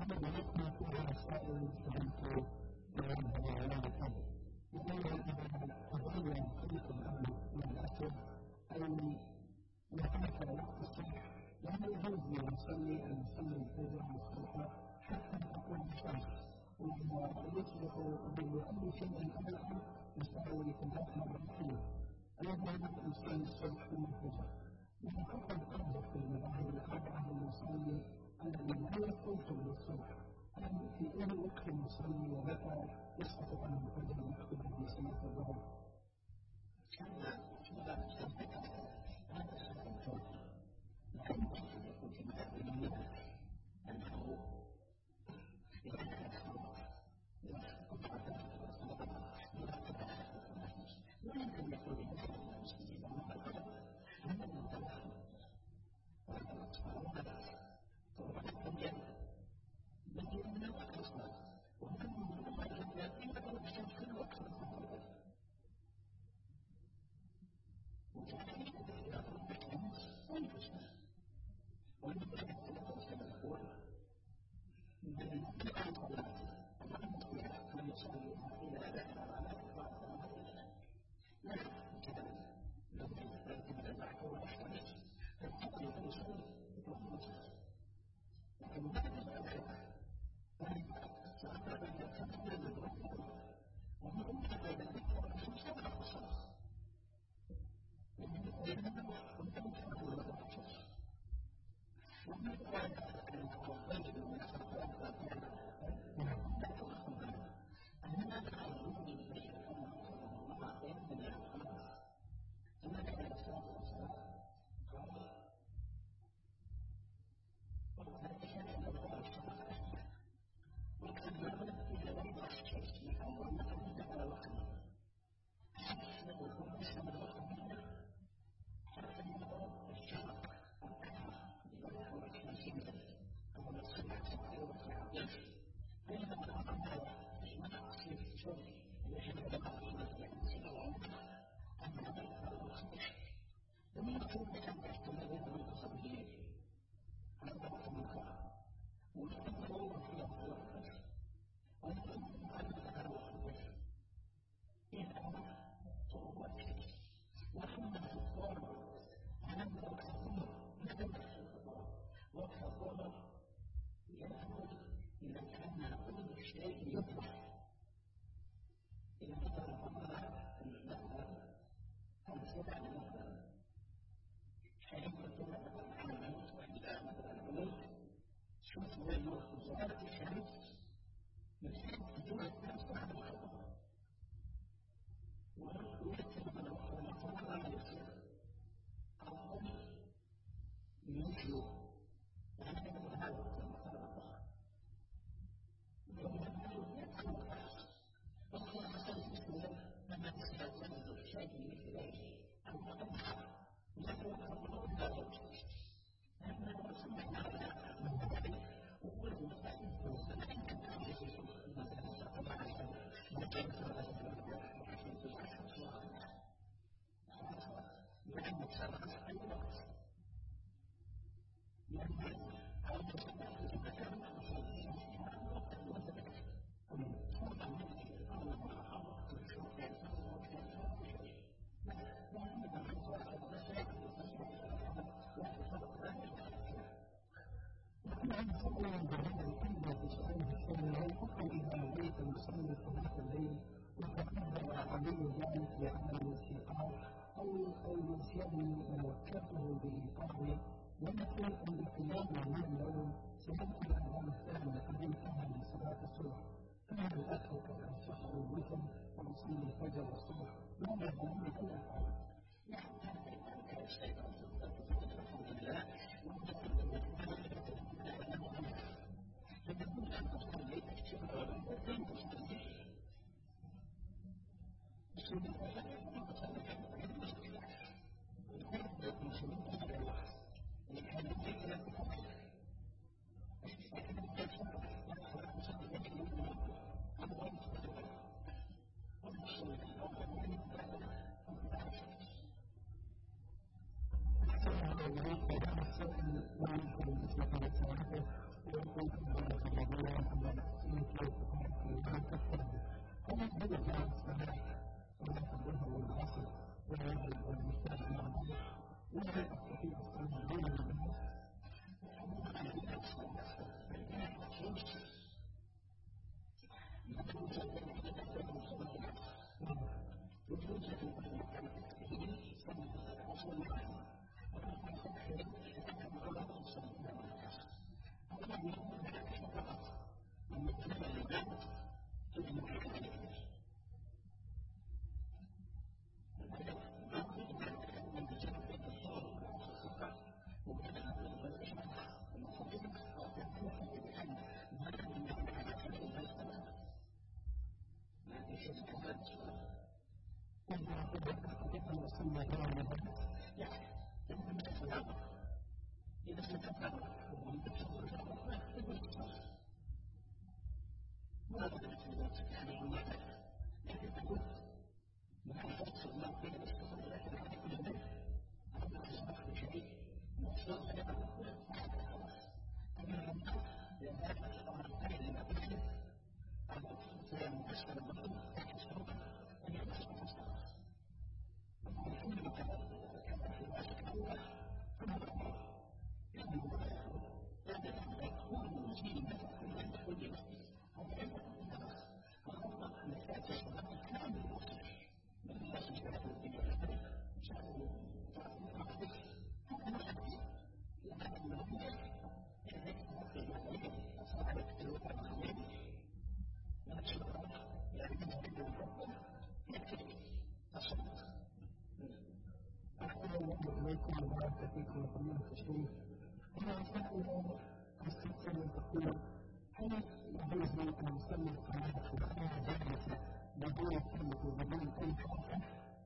الذي يكون فيها مسائل فهمت عنها ولا الأمر. يقول إذا تغير خلق الأمر من الأسد أو وهناك وقت الصبح لا يجوز للمصلي أن يصلي الفجر مصبوحا حتى تكون الشمس ويصبح بأي شيء أبدا يستوي في الأرض مرتين. أيضا يصلي الصبح من الفجر. ومن حكم الأرض في المذاهب الأربعة للمصلي الذي لا يقوم بالصبح أن في أي وقت يصلي ومتى يسقط عنه الفجر ويكتب بسنة الظهر. يصلي صلاة الليل وتقدم عليه ذلك لعدم الاستيقاظ أو نسيان موكله بإيقاظه ولكن الاهتمام بالنوم سيدخل أمام الثاني الذي انتهى من صلاة الصبح فهل الأخر كان السحر والوتر ويصلي الفجر والصبح ما يظن أن يفعل؟ ويمكن أن يكون من كيف لا تفهم هل هذا كان الصلاة صلاة الظهر والعصر والمغرب والعشاء مع بعض ولا أستطيع الصلاة بين الناس إليكم وبارك فيكم وطمئن التشريف أنا أسأل أستفسر من تقول هل يجوز لي أن أصلي الصلاة في الصلاة جالسة بدون التكلف وبدون أي حركة؟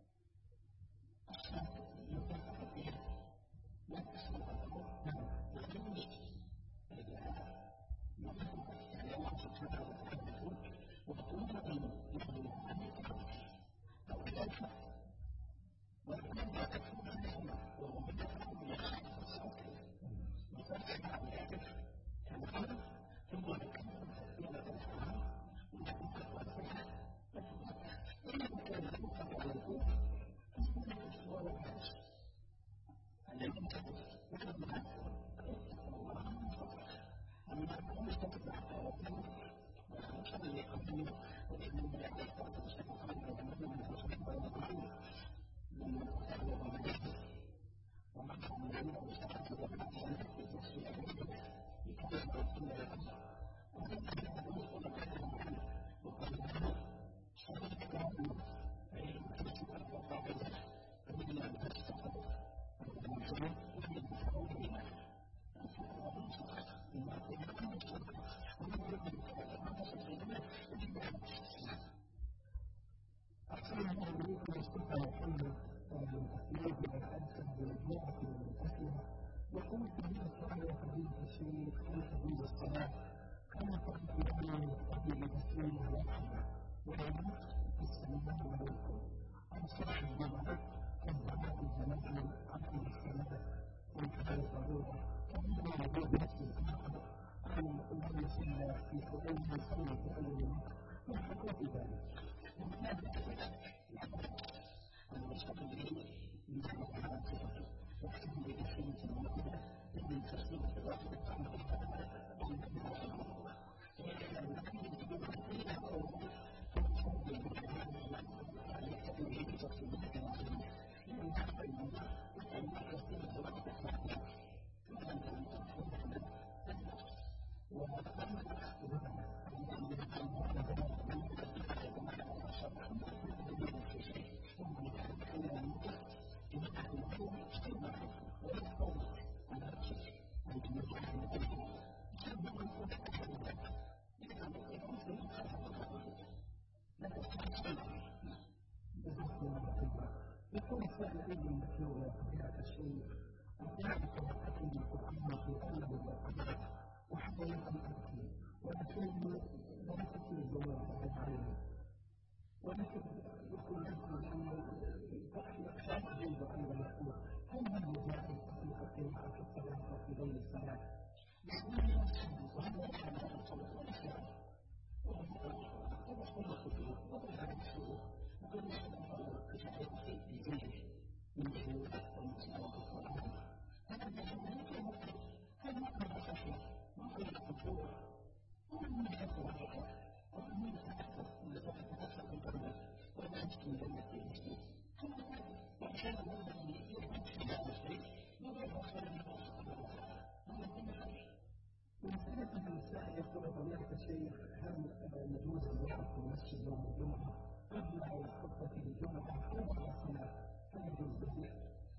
يقول في الصلاة تجوز التشريك هل تجوز الصلاة كما قلت لنا يقتضي بتسليمها واحدة ويجوز السلام عليكم عن صح الجمعة كالدعاء الجماعي عقب الصلاة وانتهى الضرورة كما يجوز نفس الآخر عن الذي صلى في حضور صلى في أول وقت والحكم في ذلك يكون السائل ابن المشروع طبيعة الشيء الداعي توقفه القرآن في أغلب الأوقات وحتى يفهم أكثر ولكن لا تكون الجواب عليه ولكن يقول لكم أن لا تجوز أيضا يقول هل هذا جائز في القراءة في الصلاة وفي غير الصلاة؟ سمعت شيخ هل يجوز الوقوف في المسجد يوم الجمعة قبل خطبة الجمعة أو بعد الصلاة؟ هل يجوز ذلك؟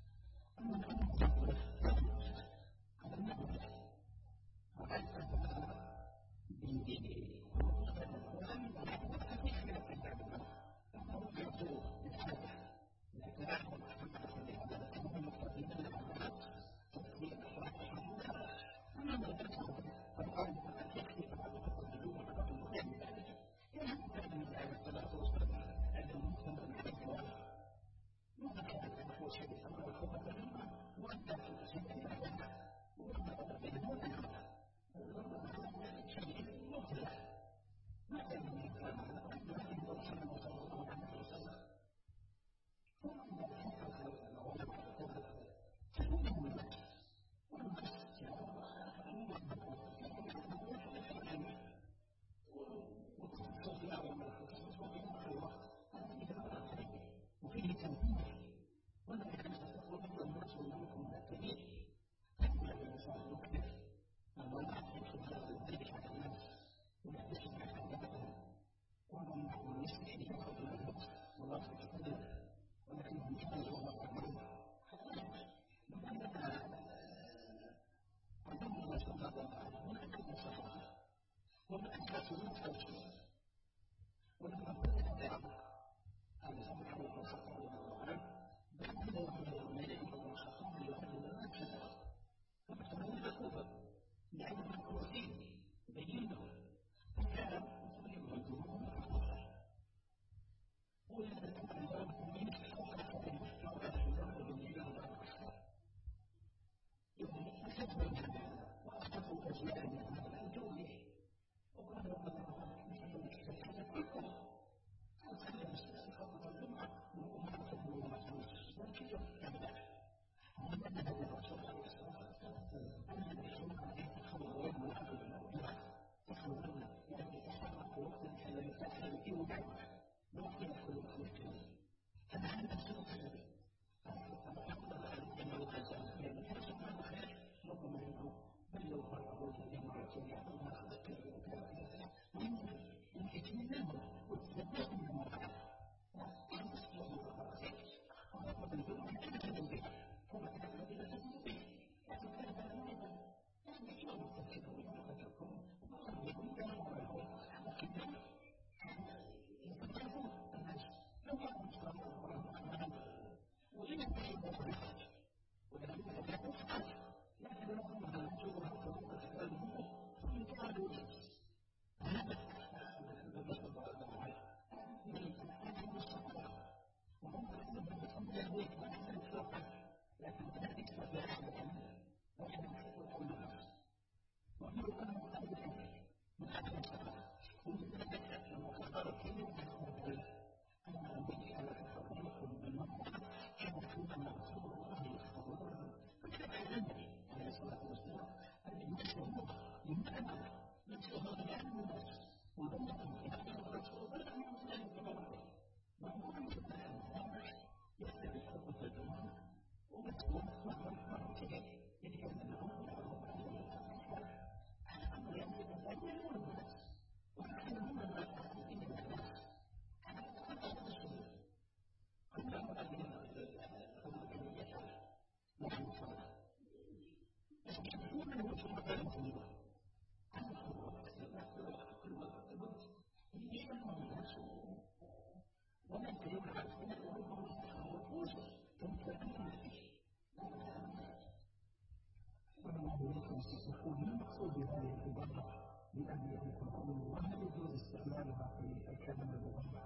يقول ما المقصود بهذه العبارة لأبي القرآن وهل يجوز استعمالها في الكلام المبارك؟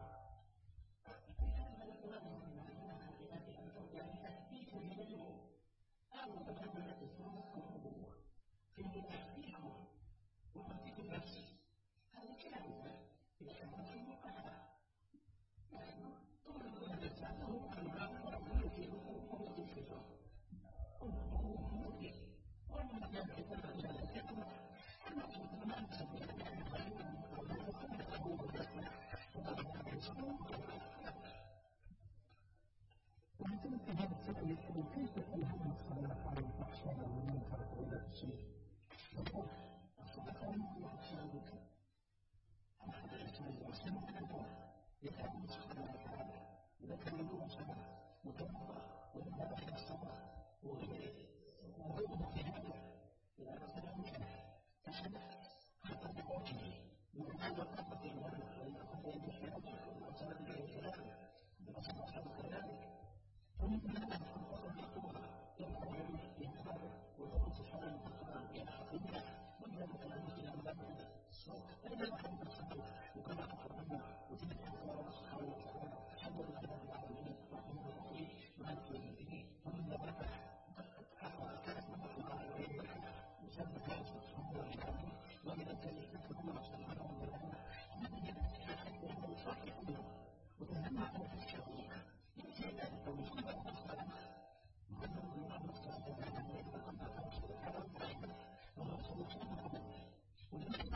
وأنت هذا السؤال يقول كيف تفهم الصلاة على الفحشاء والمنكر وإلى الشيء؟ وغيره في هذا إذا مثلا كان حتى بوجهه من هذا القصة الإمام والقصة المشهورة والقصة الكلام بمصلحة كذلك فمن هذا القصة المشهورة يقول الإنسان ويقول سبحانه وتعالى يا حقيقة وإذا كان مثل أمامنا الصوت أين نحن نصدق وكما أخبرنا وتلك الله سبحانه وتعالى الحمد لله رب العالمين الرحمن الرحيم مالك يوم الدين ومن ذلك كانت نعمة الله علينا وسبب الله سبحانه وتعالى ومن ذلك الله سبحانه وتعالى حتى يكون صاحبنا وتهمنا في الشريعة يأتي ذلك ويصيب المصطلح وأنه الله سبحانه وتعالى يتقبل سبحانه وتعالى والرسول صلى الله عليه وسلم ولذلك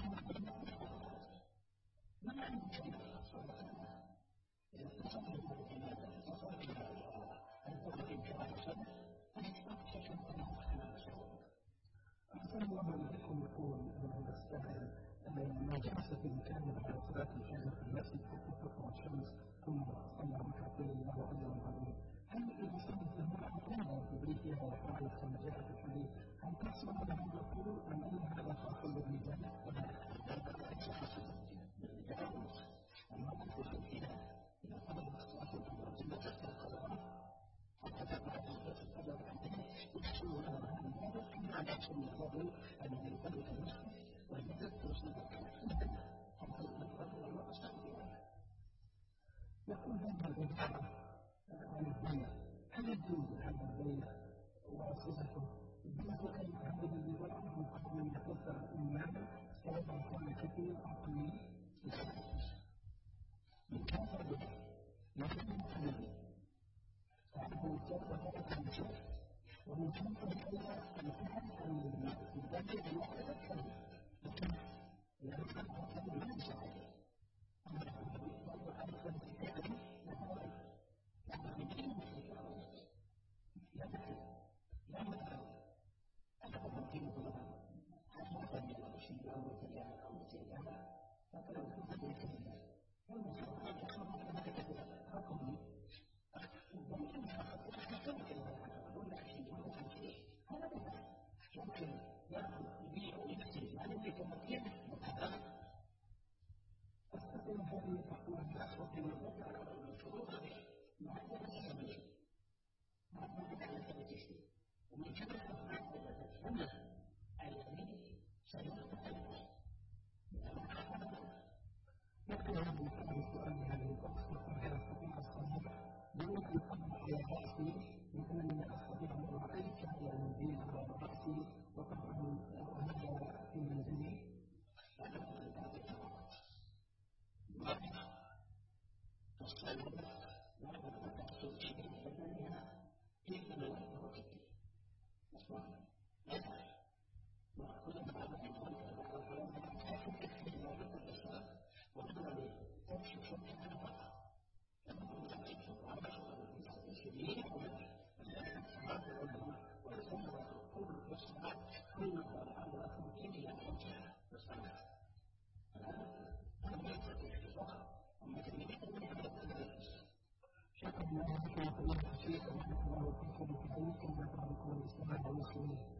ما معنى كلمة صلى الله عليه وسلم إذا اتصلنا بالكلمات اتصلنا القرآن كراسة فاستغفر الله سبحانه وتعالى أحسن الله عليكم يقول السائل ما جلس في مكان بعد صلاة الفجر في المسجد حتى تطلع الشمس ثم صلى ركعتين الله أكبر العظيم هل الإنسان يستمر طولا في بيتها ويفعل كما جاء في الحديث هل تحصل له الدخول أم أن هذا خاص بالرجال؟ هذا ليس خاصا بالرجال المرأة في بيتها إذا قضت الصلاة الفجر تستيقظ حتى تقع في الفجر بعدين يحصل لها هذا ثم على سبيل الفضل أن ينطلق المسجد ويذكر صدقه حتى ينطلق المسجد يقول هذا الإنسان عن البيع هل يجوز هذا البيع وصفته بمثل أن يعبد البيع من قبل أن يكفر المال سواء كان كثير أو قليل من كافر به يكون قليل فعنده كافر ذلك المشرك ومن كافر كيف الفعل أن يبدأ بالوقت الكبير لكن لا يكون قليل من شعره أما يقول عنه الكبير